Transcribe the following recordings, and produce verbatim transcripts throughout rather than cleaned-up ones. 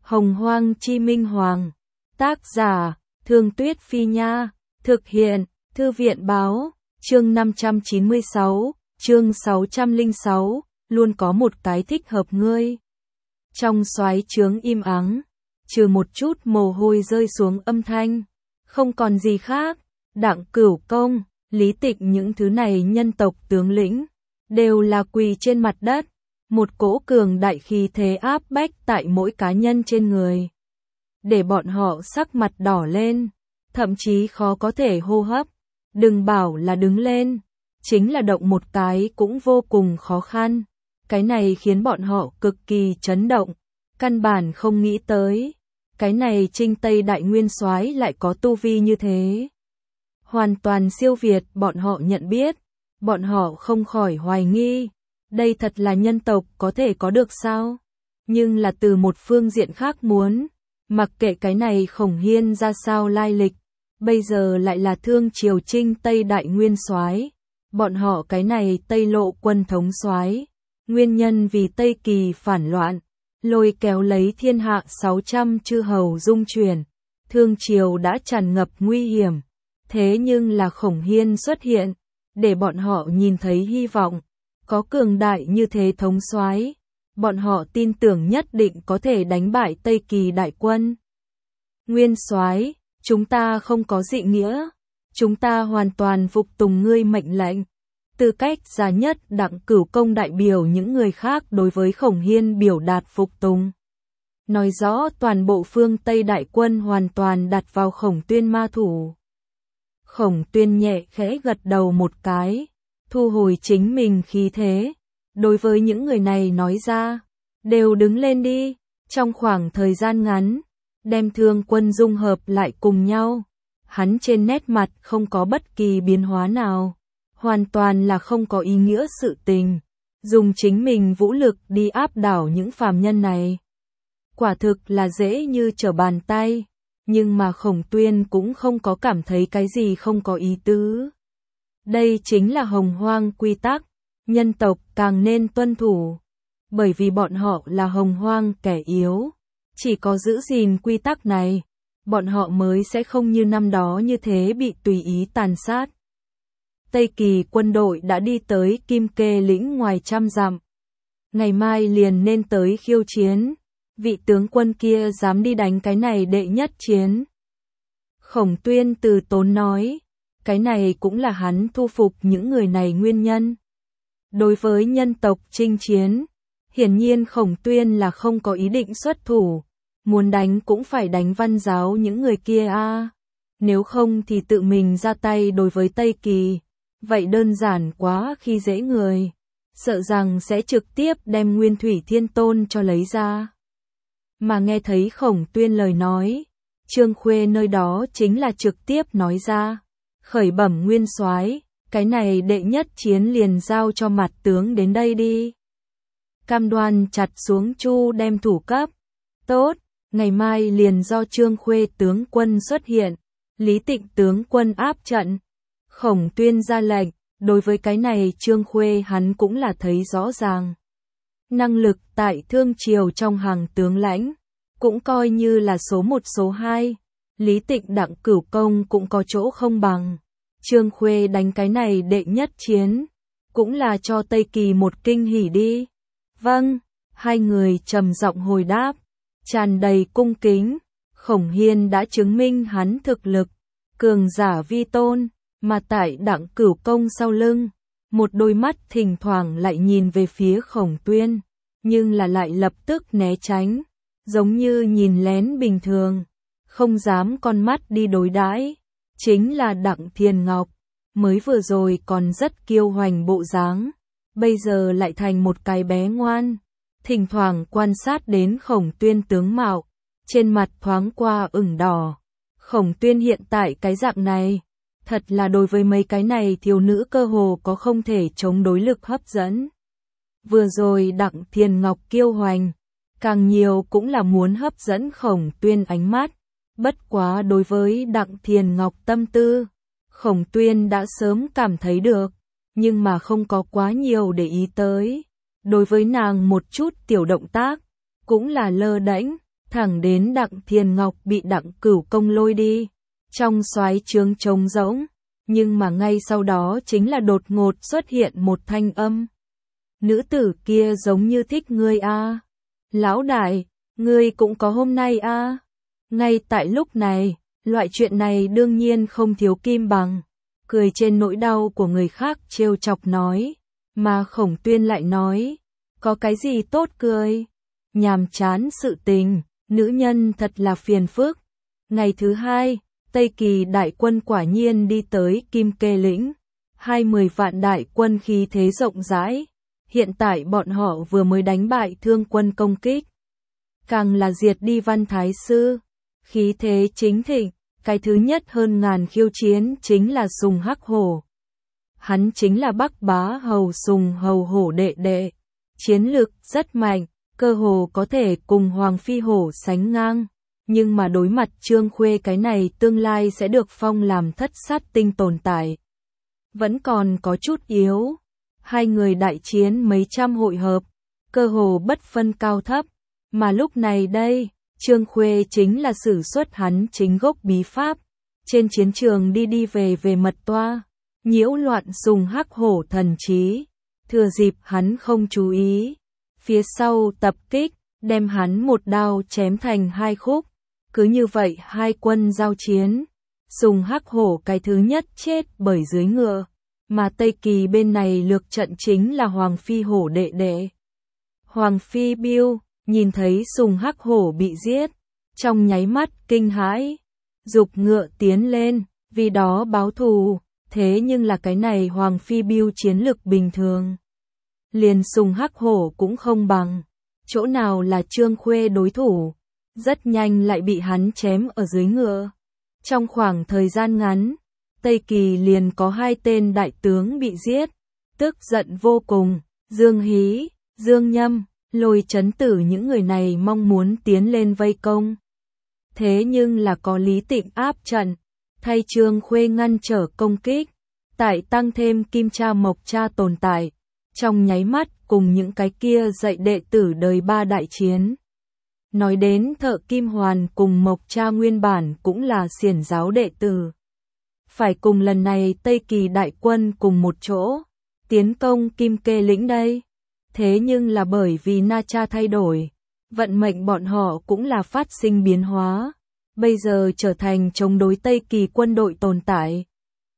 Hồng Hoang Chi Minh Hoàng. Tác giả, Thương Tuyết Phi Nha. Thực hiện, Thư viện Báo. Chương năm trăm chín mươi sáu, chương sáu trăm lẻ sáu, luôn có một cái thích hợp ngươi. Trong xoáy trướng im ắng, trừ một chút mồ hôi rơi xuống âm thanh, không còn gì khác. Đặng Cửu Công, Lý Tịch những thứ này nhân tộc tướng lĩnh, đều là quỳ trên mặt đất, một cỗ cường đại khí thế áp bách tại mỗi cá nhân trên người, để bọn họ sắc mặt đỏ lên, thậm chí khó có thể hô hấp, đừng bảo là đứng lên, chính là động một cái cũng vô cùng khó khăn. Cái này khiến bọn họ cực kỳ chấn động, căn bản không nghĩ tới, cái này Trinh Tây Đại Nguyên Soái lại có tu vi như thế. Hoàn toàn siêu việt bọn họ nhận biết, bọn họ không khỏi hoài nghi, đây thật là nhân tộc có thể có được sao? Nhưng là từ một phương diện khác muốn, mặc kệ cái này Khổng Hiên ra sao lai lịch, bây giờ lại là Thương Triều Trinh Tây Đại Nguyên Soái, bọn họ cái này Tây Lộ quân thống soái, nguyên nhân vì Tây Kỳ phản loạn, lôi kéo lấy thiên hạ sáu trăm chư hầu dung chuyển, Thương Triều đã tràn ngập nguy hiểm. Thế nhưng là Khổng Hiên xuất hiện, để bọn họ nhìn thấy hy vọng, có cường đại như thế thống soái, bọn họ tin tưởng nhất định có thể đánh bại Tây Kỳ đại quân. Nguyên soái, chúng ta không có dị nghĩa, chúng ta hoàn toàn phục tùng ngươi mệnh lệnh. Tư cách giá nhất Đặng Cửu Công đại biểu những người khác đối với Khổng Hiên biểu đạt phục tùng. Nói rõ toàn bộ phương Tây đại quân hoàn toàn đặt vào Khổng Tuyên ma thủ. Khổng Tuyên nhẹ khẽ gật đầu một cái, thu hồi chính mình khí thế, đối với những người này nói ra, đều đứng lên đi, trong khoảng thời gian ngắn, đem thương quân dung hợp lại cùng nhau. Hắn trên nét mặt không có bất kỳ biến hóa nào, hoàn toàn là không có ý nghĩa sự tình, dùng chính mình vũ lực đi áp đảo những phàm nhân này. Quả thực là dễ như trở bàn tay. Nhưng mà Khổng Tuyên cũng không có cảm thấy cái gì không có ý tứ. Đây chính là Hồng Hoang quy tắc, nhân tộc càng nên tuân thủ. Bởi vì bọn họ là Hồng Hoang kẻ yếu. Chỉ có giữ gìn quy tắc này, bọn họ mới sẽ không như năm đó như thế bị tùy ý tàn sát. Tây Kỳ quân đội đã đi tới Kim Kê lĩnh ngoài trăm dặm. Ngày mai liền nên tới khiêu chiến. Vị tướng quân kia dám đi đánh cái này đệ nhất chiến. Khổng Tuyên từ tốn nói, cái này cũng là hắn thu phục những người này nguyên nhân. Đối với nhân tộc chinh chiến, hiển nhiên Khổng Tuyên là không có ý định xuất thủ, muốn đánh cũng phải đánh Văn giáo những người kia a. À. Nếu không thì tự mình ra tay đối với Tây Kỳ, vậy đơn giản quá khi dễ người, sợ rằng sẽ trực tiếp đem Nguyên Thủy Thiên Tôn cho lấy ra. Mà nghe thấy Khổng Tuyên lời nói, Trương Khuê nơi đó chính là trực tiếp nói ra, khởi bẩm nguyên soái, cái này đệ nhất chiến liền giao cho mặt tướng đến đây đi. Cam đoan chặt xuống chu đem thủ cấp. Tốt, ngày mai liền do Trương Khuê tướng quân xuất hiện, Lý Tịnh tướng quân áp trận. Khổng Tuyên ra lệnh, đối với cái này Trương Khuê hắn cũng là thấy rõ ràng. Năng lực tại Thương Triều trong hàng tướng lãnh, cũng coi như là số một số hai, Lý Tịnh Đặng Cửu Công cũng có chỗ không bằng. Trương Khuê đánh cái này đệ nhất chiến, cũng là cho Tây Kỳ một kinh hỉ đi. Vâng, hai người trầm giọng hồi đáp, tràn đầy cung kính. Khổng Hiên đã chứng minh hắn thực lực, cường giả vi tôn, mà tại Đặng Cửu Công sau lưng. Một đôi mắt thỉnh thoảng lại nhìn về phía Khổng Tuyên, nhưng là lại lập tức né tránh, giống như nhìn lén bình thường, không dám con mắt đi đối đãi. Chính là Đặng Thiên Ngọc, mới vừa rồi còn rất kiêu hoành bộ dáng, bây giờ lại thành một cái bé ngoan, thỉnh thoảng quan sát đến Khổng Tuyên tướng mạo, trên mặt thoáng qua ửng đỏ. Khổng Tuyên hiện tại cái dạng này, thật là đối với mấy cái này thiếu nữ cơ hồ có không thể chống đối lực hấp dẫn. Vừa rồi Đặng Thiên Ngọc kiêu hoành, càng nhiều cũng là muốn hấp dẫn Khổng Tuyên ánh mắt. Bất quá đối với Đặng Thiên Ngọc tâm tư, Khổng Tuyên đã sớm cảm thấy được, nhưng mà không có quá nhiều để ý tới. Đối với nàng một chút tiểu động tác, cũng là lơ đễnh, thẳng đến Đặng Thiền Ngọc bị Đặng Cửu Công lôi đi, trong soái trướng trống rỗng, nhưng mà ngay sau đó chính là đột ngột xuất hiện một thanh âm. Nữ tử kia giống như thích ngươi a. Lão đại, ngươi cũng có hôm nay a. Ngay tại lúc này, loại chuyện này đương nhiên không thiếu Kim Bằng, cười trên nỗi đau của người khác trêu chọc nói, mà Khổng Tuyên lại nói, có cái gì tốt cười, nhàm chán sự tình, nữ nhân thật là phiền phức. Ngày thứ hai, Tây Kỳ đại quân quả nhiên đi tới Kim Kê Lĩnh, hai mươi vạn đại quân khí thế rộng rãi, hiện tại bọn họ vừa mới đánh bại Thương quân công kích, càng là diệt đi Văn Thái Sư, khí thế chính thịnh. Cái thứ nhất hơn ngàn khiêu chiến chính là Sùng Hắc Hổ. Hắn chính là Bắc Bá Hầu Sùng Hầu Hổ đệ đệ, chiến lực rất mạnh, cơ hồ có thể cùng Hoàng Phi Hổ sánh ngang, nhưng mà đối mặt Trương Khuê cái này tương lai sẽ được phong làm thất sát tinh tồn tại, vẫn còn có chút yếu. Hai người đại chiến mấy trăm hội hợp, cơ hồ bất phân cao thấp, mà lúc này đây, Trương Khuê chính là sử xuất hắn chính gốc bí pháp, trên chiến trường đi đi về về mật toa, nhiễu loạn Sùng Hắc Hổ thần trí, thừa dịp hắn không chú ý, phía sau tập kích, đem hắn một đao chém thành hai khúc, cứ như vậy hai quân giao chiến, Sùng Hắc Hổ cái thứ nhất chết bởi dưới ngựa, mà Tây Kỳ bên này lược trận chính là Hoàng Phi Hổ đệ đệ. Hoàng Phi Biêu nhìn thấy Sùng Hắc Hổ bị giết, trong nháy mắt kinh hãi, giục ngựa tiến lên, vì đó báo thù, thế nhưng là cái này Hoàng Phi Biêu chiến lực bình thường, liền Sùng Hắc Hổ cũng không bằng, chỗ nào là Trương Khuê đối thủ, rất nhanh lại bị hắn chém ở dưới ngựa. Trong khoảng thời gian ngắn, Tây Kỳ liền có hai tên đại tướng bị giết, tức giận vô cùng, Dương Hí, Dương Nhâm, Lôi Chấn Tử những người này mong muốn tiến lên vây công. Thế nhưng là có Lý Tịnh áp trận, thay Trương Khuê ngăn trở công kích, tại tăng thêm Kim Cha Mộc Cha tồn tại, trong nháy mắt cùng những cái kia dạy đệ tử đời ba đại chiến. Nói đến Thợ Kim Hoàn cùng Mộc Cha nguyên bản cũng là xiển giáo đệ tử. Phải cùng lần này Tây Kỳ đại quân cùng một chỗ, tiến công Kim Kê Lĩnh đây. Thế nhưng là bởi vì Na Cha thay đổi, vận mệnh bọn họ cũng là phát sinh biến hóa, bây giờ trở thành chống đối Tây Kỳ quân đội tồn tại.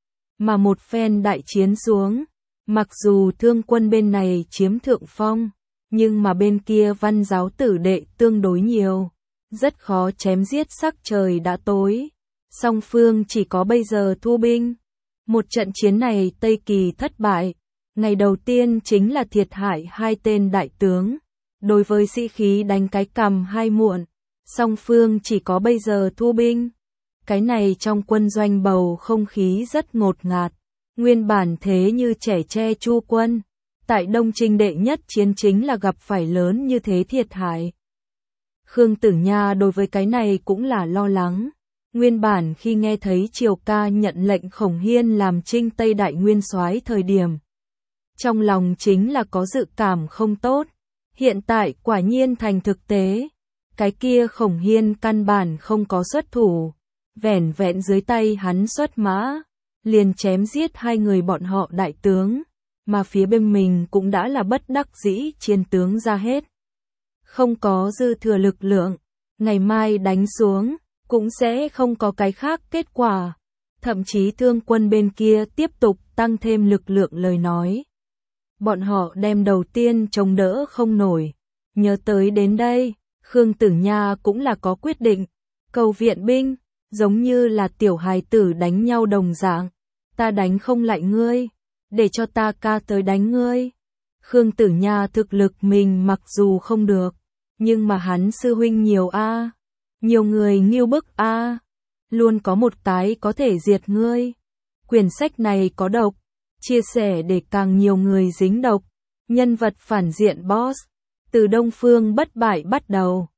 Mà một phen đại chiến xuống, mặc dù Thương quân bên này chiếm thượng phong, nhưng mà bên kia Văn giáo tử đệ tương đối nhiều, rất khó chém giết, sắc trời đã tối, song phương chỉ có bây giờ thu binh. Một trận chiến này Tây Kỳ thất bại, ngày đầu tiên chính là thiệt hại hai tên đại tướng, đối với sĩ khí đánh cái cằm hai muộn, song phương chỉ có bây giờ thu binh. Cái này trong quân doanh bầu không khí rất ngột ngạt, nguyên bản thế như trẻ tre Chu quân, tại Đông Trinh đệ nhất chiến chính là gặp phải lớn như thế thiệt hại. Khương Tử Nha đối với cái này cũng là lo lắng, nguyên bản khi nghe thấy Triều Ca nhận lệnh Khổng Hiên làm Trinh Tây đại nguyên soái thời điểm, trong lòng chính là có dự cảm không tốt, hiện tại quả nhiên thành thực tế, cái kia Khổng Hiên căn bản không có xuất thủ, vẻn vẹn dưới tay hắn xuất mã, liền chém giết hai người bọn họ đại tướng, mà phía bên mình cũng đã là bất đắc dĩ chiến tướng ra hết. Không có dư thừa lực lượng, ngày mai đánh xuống, cũng sẽ không có cái khác kết quả, thậm chí Thương quân bên kia tiếp tục tăng thêm lực lượng lời nói. Bọn họ đem đầu tiên chống đỡ không nổi, nhớ tới đến đây, Khương Tử Nha cũng là có quyết định, cầu viện binh, giống như là tiểu hài tử đánh nhau đồng dạng, ta đánh không lại ngươi, để cho ta ca tới đánh ngươi. Khương Tử Nha thực lực mình mặc dù không được, nhưng mà hắn sư huynh nhiều a, nhiều người nghiêu bức a, luôn có một cái có thể diệt ngươi. Quyển sách này có độc, chia sẻ để càng nhiều người dính độc. Nhân vật phản diện boss, từ Đông Phương bất bại bắt đầu.